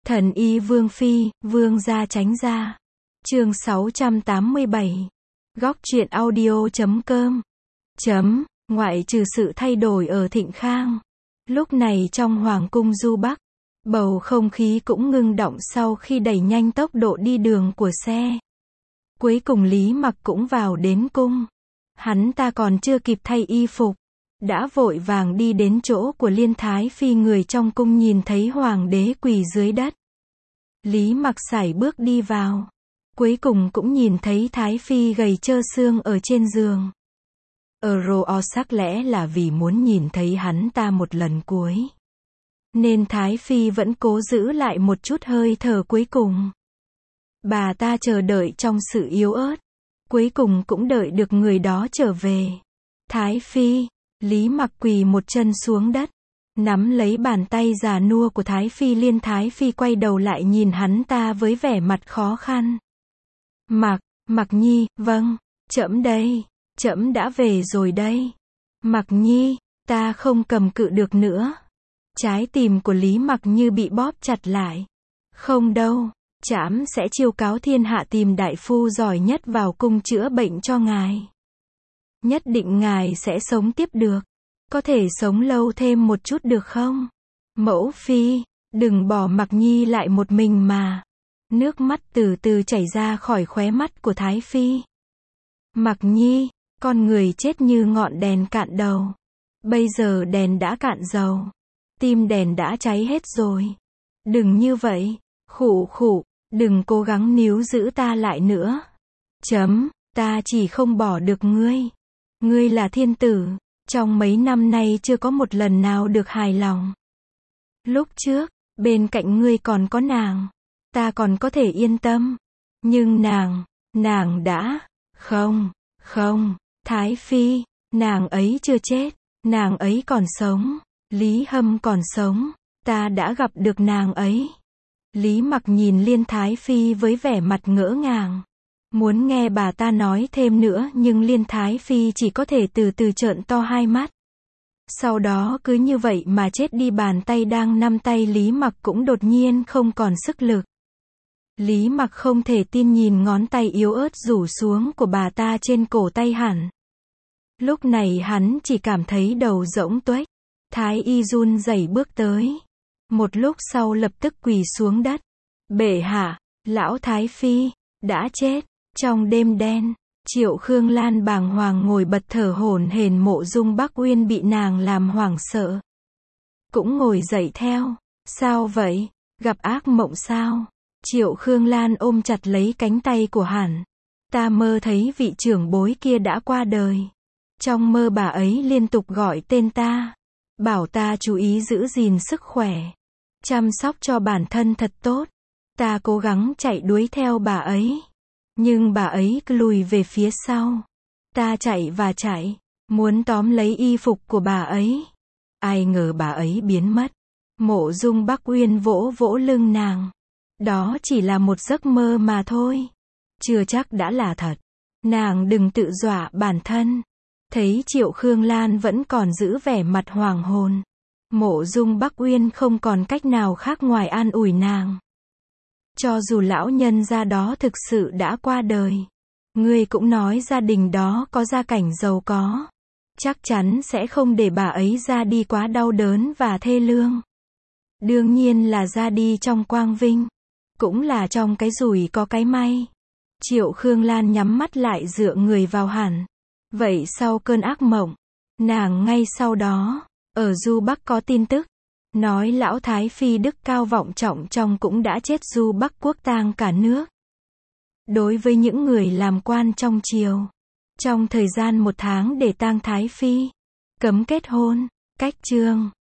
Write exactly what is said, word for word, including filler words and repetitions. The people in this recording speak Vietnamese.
Thần y Vương Phi, Vương gia tránh ra. Chương sáu trăm tám mươi bảy. Góc truyện audio chấm com. Chấm, ngoại trừ sự thay đổi ở Thịnh Khang. Lúc này trong Hoàng cung Du Bắc, bầu không khí cũng ngưng động sau khi đẩy nhanh tốc độ đi đường của xe. Cuối cùng Lý Mặc cũng vào đến cung. Hắn ta còn chưa kịp thay y phục, đã vội vàng đi đến chỗ của Liên Thái Phi. Người trong cung nhìn thấy hoàng đế quỳ dưới đất. Lý Mặc sải bước đi vào. Cuối cùng cũng nhìn thấy Thái Phi gầy trơ xương ở trên giường. Euro sắc lẽ là vì muốn nhìn thấy hắn ta một lần cuối, nên Thái Phi vẫn cố giữ lại một chút hơi thở cuối cùng. Bà ta chờ đợi trong sự yếu ớt. Cuối cùng cũng đợi được người đó trở về. Thái Phi, Lý Mặc quỳ một chân xuống đất, nắm lấy bàn tay già nua của Thái Phi. Liên Thái Phi quay đầu lại nhìn hắn ta với vẻ mặt khó khăn. Mặc, Mặc Nhi, vâng, trẫm đây, trẫm đã về rồi đây. Mặc Nhi, ta không cầm cự được nữa. Trái tim của Lý Mặc như bị bóp chặt lại. Không đâu, trẫm sẽ chiêu cáo thiên hạ tìm đại phu giỏi nhất vào cung chữa bệnh cho ngài. Nhất định ngài sẽ sống tiếp được. Có thể sống lâu thêm một chút được không? Mẫu phi, đừng bỏ Mặc Nhi lại một mình mà. Nước mắt từ từ chảy ra khỏi khóe mắt của Thái Phi. Mặc Nhi, con người chết như ngọn đèn cạn đầu. Bây giờ đèn đã cạn dầu. Tim đèn đã cháy hết rồi. Đừng như vậy. Khụ khụ, đừng cố gắng níu giữ ta lại nữa. Chấm, ta chỉ không bỏ được ngươi. Ngươi là thiên tử, trong mấy năm nay chưa có một lần nào được hài lòng. Lúc trước, bên cạnh ngươi còn có nàng, ta còn có thể yên tâm. Nhưng nàng, nàng đã, không, không, Thái Phi, nàng ấy chưa chết, nàng ấy còn sống, Lý Hâm còn sống, ta đã gặp được nàng ấy. Lý Mặc nhìn Liên Thái Phi với vẻ mặt ngỡ ngàng. Muốn nghe bà ta nói thêm nữa nhưng Liên Thái Phi chỉ có thể từ từ trợn to hai mắt. Sau đó cứ như vậy mà chết đi. Bàn tay đang nắm tay Lý Mặc cũng đột nhiên không còn sức lực. Lý Mặc không thể tin nhìn ngón tay yếu ớt rủ xuống của bà ta trên cổ tay hắn. Lúc này hắn chỉ cảm thấy đầu rỗng tuếch. Thái y run rẩy bước tới. Một lúc sau lập tức quỳ xuống đất. Bệ hạ, lão Thái Phi đã chết. Trong đêm đen, Triệu Khương Lan bàng hoàng ngồi bật thở hổn hển. Mộ Dung Bắc Uyên bị nàng làm hoảng sợ, cũng ngồi dậy theo. Sao vậy? Gặp ác mộng sao? Triệu Khương Lan ôm chặt lấy cánh tay của hắn. Ta mơ thấy vị trưởng bối kia đã qua đời. Trong mơ bà ấy liên tục gọi tên ta, bảo ta chú ý giữ gìn sức khỏe, chăm sóc cho bản thân thật tốt. Ta cố gắng chạy đuổi theo bà ấy, nhưng bà ấy cứ lùi về phía sau. Ta chạy và chạy, muốn tóm lấy y phục của bà ấy. Ai ngờ bà ấy biến mất. Mộ Dung Bắc Uyên vỗ vỗ lưng nàng. Đó chỉ là một giấc mơ mà thôi. Chưa chắc đã là thật. Nàng đừng tự dọa bản thân. Thấy Triệu Khương Lan vẫn còn giữ vẻ mặt hoàng hồn, Mộ Dung Bắc Uyên không còn cách nào khác ngoài an ủi nàng. Cho dù lão nhân gia đó thực sự đã qua đời, ngươi cũng nói gia đình đó có gia cảnh giàu có, chắc chắn sẽ không để bà ấy ra đi quá đau đớn và thê lương. Đương nhiên là ra đi trong quang vinh, cũng là trong cái rủi có cái may. Triệu Khương Lan nhắm mắt lại dựa người vào hẳn. Vậy sau cơn ác mộng, nàng ngay sau đó, ở Du Bắc có tin tức, nói lão Thái Phi đức cao vọng trọng trong cũng đã chết. Du Bắc quốc tang cả nước. Đối với những người làm quan trong triều, trong thời gian một tháng để tang Thái Phi, cấm kết hôn, cách chương.